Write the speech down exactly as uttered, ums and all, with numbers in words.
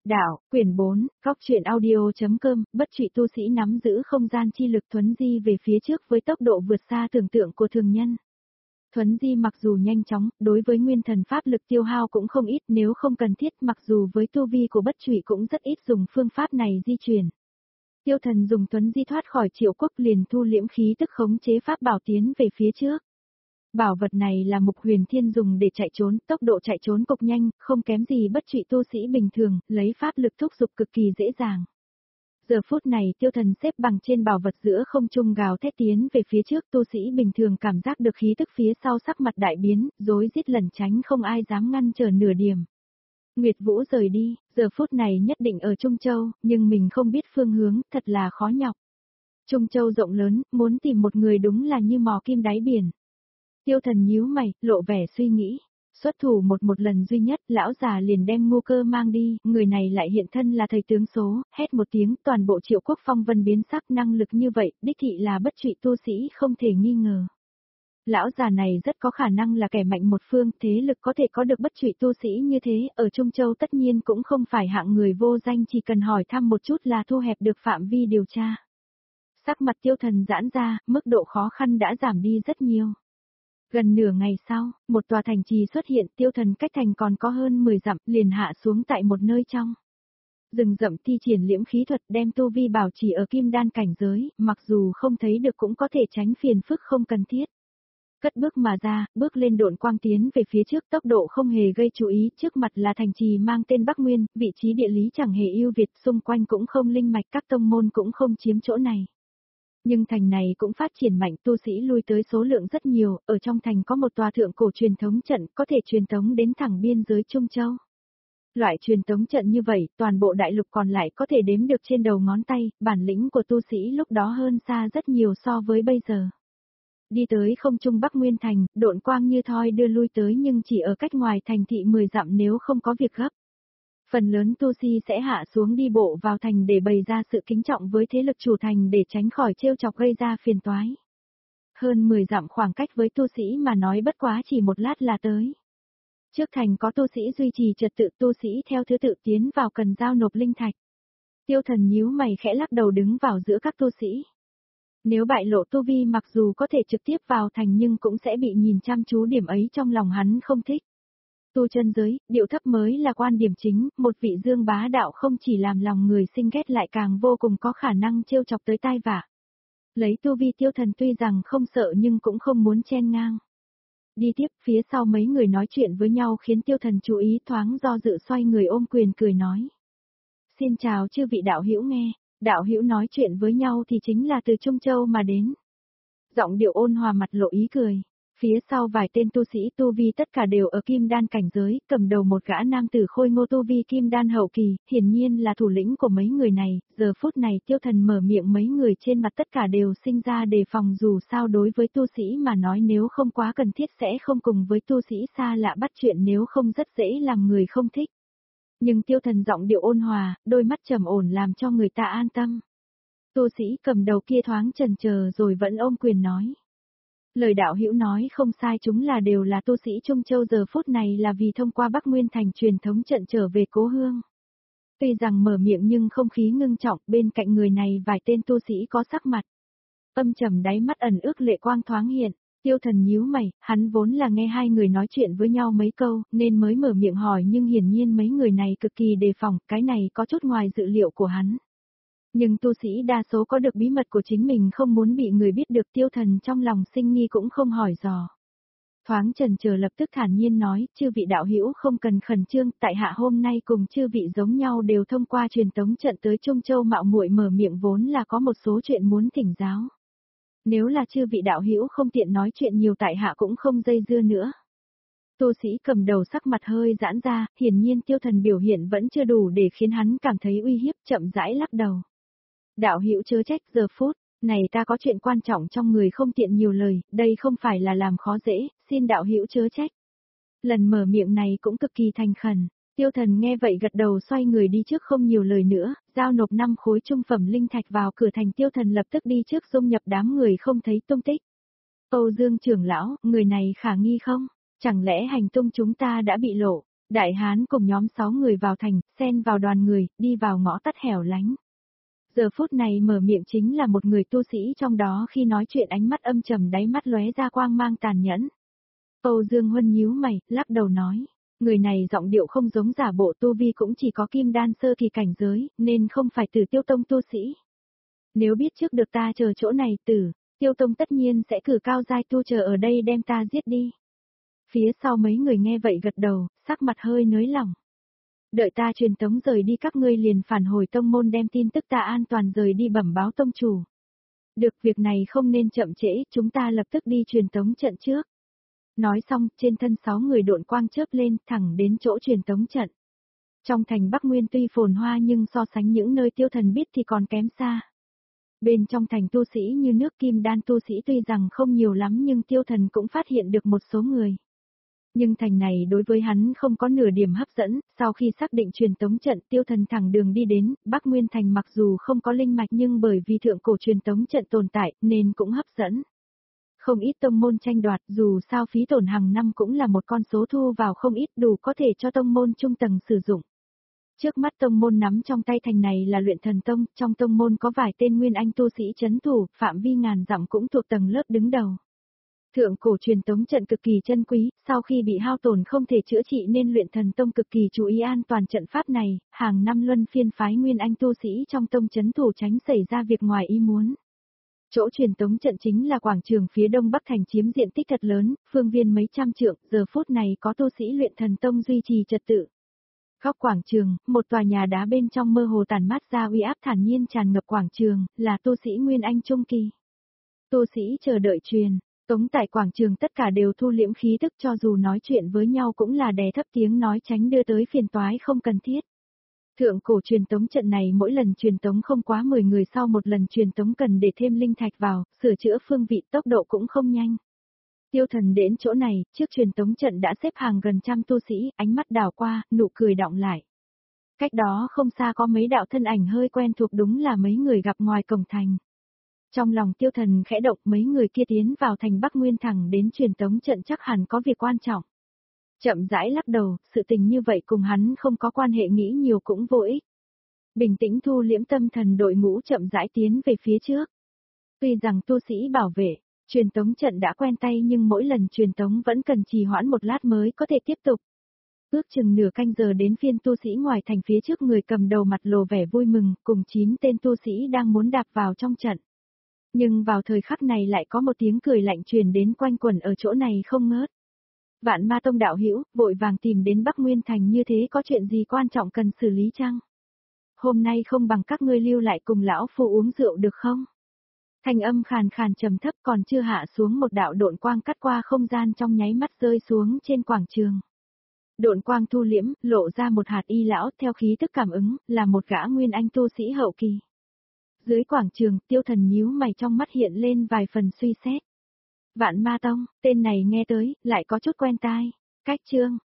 Đạo, quyển bốn, góc truyện audio.com, bất trụy tu sĩ nắm giữ không gian chi lực thuấn di về phía trước với tốc độ vượt xa tưởng tượng của thường nhân. Thuấn di mặc dù nhanh chóng, đối với nguyên thần pháp lực tiêu hao cũng không ít, nếu không cần thiết, mặc dù với tu vi của bất trụy cũng rất ít dùng phương pháp này di chuyển. Tiêu Thần dùng thuấn di thoát khỏi Triệu Quốc liền thu liễm khí tức khống chế pháp bảo tiến về phía trước. Bảo vật này là Mục Huyền Thiên dùng để chạy trốn, tốc độ chạy trốn cực nhanh, không kém gì bất trụy tu sĩ bình thường, lấy pháp lực thúc giục cực kỳ dễ dàng. Giờ phút này Tiêu Thần xếp bằng trên bảo vật giữa không trung gào thét tiến về phía trước, tu sĩ bình thường cảm giác được khí tức phía sau sắc mặt đại biến, rối rít lẩn tránh, không ai dám ngăn trở nửa điểm. Nguyệt Vũ rời đi, giờ phút này nhất định ở Trung Châu, nhưng mình không biết phương hướng, thật là khó nhọc. Trung Châu rộng lớn, muốn tìm một người đúng là như mò kim đáy biển. Tiêu Thần nhíu mày, lộ vẻ suy nghĩ. Xuất thủ một một lần duy nhất, lão già liền đem Ngô Cơ mang đi, người này lại hiện thân là thầy tướng số, hét một tiếng, toàn bộ Triệu Quốc phong vân biến sắc, năng lực như vậy, đích thị là bất trụy tu sĩ không thể nghi ngờ. Lão già này rất có khả năng là kẻ mạnh một phương, thế lực có thể có được bất trụy tu sĩ như thế, ở Trung Châu tất nhiên cũng không phải hạng người vô danh, chỉ cần hỏi thăm một chút là thu hẹp được phạm vi điều tra. Sắc mặt Tiêu Thần giãn ra, mức độ khó khăn đã giảm đi rất nhiều. Gần nửa ngày sau, một tòa thành trì xuất hiện, Tiêu Thần cách thành còn có hơn mười dặm, liền hạ xuống tại một nơi trong rừng rậm, thi triển liễm khí thuật đem tu vi bảo trì ở kim đan cảnh giới, mặc dù không thấy được cũng có thể tránh phiền phức không cần thiết. Cất bước mà ra, bước lên độn quang tiến về phía trước, tốc độ không hề gây chú ý, trước mặt là thành trì mang tên Bắc Nguyên, vị trí địa lý chẳng hề ưu việt, xung quanh cũng không linh mạch, các tông môn cũng không chiếm chỗ này. Nhưng thành này cũng phát triển mạnh, tu sĩ lui tới số lượng rất nhiều, ở trong thành có một tòa thượng cổ truyền thống trận có thể truyền tống đến thẳng biên giới Trung Châu. Loại truyền tống trận như vậy, toàn bộ đại lục còn lại có thể đếm được trên đầu ngón tay, bản lĩnh của tu sĩ lúc đó hơn xa rất nhiều so với bây giờ. Đi tới không trung Bắc Nguyên thành, độn quang như thoi đưa lui tới nhưng chỉ ở cách ngoài thành thị mười dặm nếu không có việc gấp. Phần lớn tu sĩ sẽ hạ xuống đi bộ vào thành để bày ra sự kính trọng với thế lực chủ thành để tránh khỏi trêu chọc gây ra phiền toái. Hơn mười dặm khoảng cách với tu sĩ mà nói bất quá chỉ một lát là tới. Trước thành có tu sĩ duy trì trật tự, tu sĩ theo thứ tự tiến vào cần giao nộp linh thạch. Tiêu Thần nhíu mày khẽ lắc đầu đứng vào giữa các tu sĩ. Nếu bại lộ tu vi mặc dù có thể trực tiếp vào thành nhưng cũng sẽ bị nhìn chăm chú, điểm ấy trong lòng hắn không thích. Tu chân giới, điệu thấp mới là quan điểm chính, một vị dương bá đạo không chỉ làm lòng người sinh ghét lại càng vô cùng có khả năng trêu chọc tới tai vạ. Lấy tu vi Tiêu Thần tuy rằng không sợ nhưng cũng không muốn chen ngang. Đi tiếp, phía sau mấy người nói chuyện với nhau khiến Tiêu Thần chú ý, thoáng do dự xoay người ôm quyền cười nói. Xin chào chư vị đạo hữu nghe, đạo hữu nói chuyện với nhau thì chính là từ Trung Châu mà đến. Giọng điệu ôn hòa, mặt lộ ý cười. Phía sau vài tên tu sĩ tu vi tất cả đều ở kim đan cảnh giới, cầm đầu một gã nam tử khôi ngô tu vi kim đan hậu kỳ, hiển nhiên là thủ lĩnh của mấy người này. Giờ phút này Tiêu Thần mở miệng, mấy người trên mặt tất cả đều sinh ra đề phòng, dù sao đối với tu sĩ mà nói nếu không quá cần thiết sẽ không cùng với tu sĩ xa lạ bắt chuyện, nếu không rất dễ làm người không thích. Nhưng Tiêu Thần giọng điệu ôn hòa, đôi mắt trầm ổn làm cho người ta an tâm. Tu sĩ cầm đầu kia thoáng chần chờ rồi vẫn ôm quyền nói. Lời đạo hữu nói không sai, chúng là đều là tu sĩ Trung Châu, giờ phút này là vì thông qua Bắc Nguyên thành truyền thống trận trở về cố hương. Tuy rằng mở miệng nhưng không khí ngưng trọng, bên cạnh người này vài tên tu sĩ có sắc mặt âm trầm, đáy mắt ẩn ước lệ quang thoáng hiện. Tiêu Thần nhíu mày, hắn vốn là nghe hai người nói chuyện với nhau mấy câu, nên mới mở miệng hỏi, nhưng hiển nhiên mấy người này cực kỳ đề phòng, cái này có chút ngoài dự liệu của hắn. Nhưng tu sĩ đa số có được bí mật của chính mình, không muốn bị người biết được. Tiêu Thần trong lòng sinh nghi cũng không hỏi dò. Thoáng chần chờ lập tức thản nhiên nói, chư vị đạo hữu không cần khẩn trương, tại hạ hôm nay cùng chư vị giống nhau đều thông qua truyền tống trận tới Trung Châu, mạo muội mở miệng vốn là có một số chuyện muốn thỉnh giáo. Nếu là chư vị đạo hữu không tiện nói chuyện nhiều, tại hạ cũng không dây dưa nữa. Tu sĩ cầm đầu sắc mặt hơi giãn ra, hiển nhiên Tiêu Thần biểu hiện vẫn chưa đủ để khiến hắn cảm thấy uy hiếp, chậm rãi lắc đầu. Đạo hữu chớ trách, giờ phút này ta có chuyện quan trọng trong người không tiện nhiều lời, đây không phải là làm khó dễ, xin đạo hữu chớ trách. Lần mở miệng này cũng cực kỳ thành khẩn. Tiêu Thần nghe vậy gật đầu, xoay người đi trước không nhiều lời nữa, giao nộp năm khối trung phẩm linh thạch vào cửa thành. Tiêu Thần lập tức đi trước dung nhập đám người không thấy tung tích. Âu Dương trưởng lão, người này khả nghi không? Chẳng lẽ hành tung chúng ta đã bị lộ? Đại hán cùng nhóm sáu người vào thành, xen vào đoàn người, đi vào ngõ tắt hẻo lánh. Giờ phút này mở miệng chính là một người tu sĩ trong đó, khi nói chuyện ánh mắt âm trầm, đáy mắt lóe ra quang mang tàn nhẫn. Âu Dương Huân nhíu mày, lắc đầu nói, người này giọng điệu không giống giả bộ, tu vi cũng chỉ có kim đan sơ kỳ cảnh giới, nên không phải Tử Tiêu Tông tu sĩ. Nếu biết trước được ta chờ chỗ này, Tử Tiêu Tông tất nhiên sẽ cử cao giai tu chờ ở đây đem ta giết đi. Phía sau mấy người nghe vậy gật đầu, sắc mặt hơi nới lỏng. Đợi ta truyền tống rời đi, các ngươi liền phản hồi tông môn đem tin tức ta an toàn rời đi bẩm báo tông chủ. Được, việc này không nên chậm trễ, chúng ta lập tức đi truyền tống trận trước. Nói xong, trên thân sáu người độn quang chớp lên, thẳng đến chỗ truyền tống trận. Trong thành Bắc Nguyên tuy phồn hoa nhưng so sánh những nơi Tiêu Thần biết thì còn kém xa. Bên trong thành tu sĩ như nước, kim đan tu sĩ tuy rằng không nhiều lắm nhưng Tiêu Thần cũng phát hiện được một số người. Nhưng thành này đối với hắn không có nửa điểm hấp dẫn, sau khi xác định truyền tống trận, Tiêu Thần thẳng đường đi đến. Bắc Nguyên thành mặc dù không có linh mạch nhưng bởi vì thượng cổ truyền tống trận tồn tại nên cũng hấp dẫn. Không ít tông môn tranh đoạt, dù sao phí tổn hàng năm cũng là một con số thu vào không ít, đủ có thể cho tông môn trung tầng sử dụng. Trước mắt tông môn nắm trong tay thành này là Luyện Thần Tông, trong tông môn có vài tên nguyên anh tu sĩ trấn thủ, phạm vi ngàn dặm cũng thuộc tầng lớp đứng đầu. Thượng cổ truyền tống trận cực kỳ chân quý, sau khi bị hao tổn không thể chữa trị nên Luyện Thần Tông cực kỳ chú ý an toàn trận pháp này, hàng năm luân phiên phái nguyên anh tu sĩ trong tông trấn thủ tránh xảy ra việc ngoài ý muốn. Chỗ truyền tống trận chính là quảng trường phía đông bắc thành, chiếm diện tích thật lớn, phương viên mấy trăm trượng, giờ phút này có tu sĩ Luyện Thần Tông duy trì trật tự. Góc quảng trường, một tòa nhà đá bên trong mơ hồ tản mát ra uy áp thản nhiên tràn ngập quảng trường, là tu sĩ Nguyên Anh Trung Kỳ. Tu sĩ chờ đợi truyền tống tại quảng trường tất cả đều thu liễm khí tức, cho dù nói chuyện với nhau cũng là đè thấp tiếng nói tránh đưa tới phiền toái không cần thiết. Thượng cổ truyền tống trận này mỗi lần truyền tống không quá mười người, sau một lần truyền tống cần để thêm linh thạch vào, sửa chữa phương vị, tốc độ cũng không nhanh. Tiêu Thần đến chỗ này, trước truyền tống trận đã xếp hàng gần trăm tu sĩ, ánh mắt đảo qua, nụ cười đọng lại. Cách đó không xa có mấy đạo thân ảnh hơi quen thuộc, đúng là mấy người gặp ngoài cổng thành. Trong lòng Tiêu Thần khẽ động, mấy người kia tiến vào thành Bắc Nguyên thẳng đến truyền tống trận chắc hẳn có việc quan trọng. Chậm rãi lắc đầu, sự tình như vậy cùng hắn không có quan hệ, nghĩ nhiều cũng vô ích. Bình tĩnh thu liễm tâm thần, đội ngũ chậm rãi tiến về phía trước. Tuy rằng tu sĩ bảo vệ, truyền tống trận đã quen tay nhưng mỗi lần truyền tống vẫn cần trì hoãn một lát mới có thể tiếp tục. Ước chừng nửa canh giờ đến phiên tu sĩ ngoài thành, phía trước người cầm đầu mặt lộ vẻ vui mừng, cùng chín tên tu sĩ đang muốn đạp vào trong trận. Nhưng vào thời khắc này lại có một tiếng cười lạnh truyền đến, quanh quẩn ở chỗ này không ngớt. Vạn Ma Tông đạo hữu, vội vàng tìm đến Bắc Nguyên thành như thế, có chuyện gì quan trọng cần xử lý chăng? Hôm nay không bằng các ngươi lưu lại cùng lão phu uống rượu được không? Thanh âm khàn khàn trầm thấp, còn chưa hạ xuống một đạo độn quang cắt qua không gian, trong nháy mắt rơi xuống trên quảng trường. Độn quang thu liễm, lộ ra một hạt y lão, theo khí tức cảm ứng, là một gã nguyên anh tu sĩ hậu kỳ. Dưới quảng trường, Tiêu Thần nhíu mày, trong mắt hiện lên vài phần suy xét. Vạn Ma Tông, tên này nghe tới, lại có chút quen tai. Cách chương,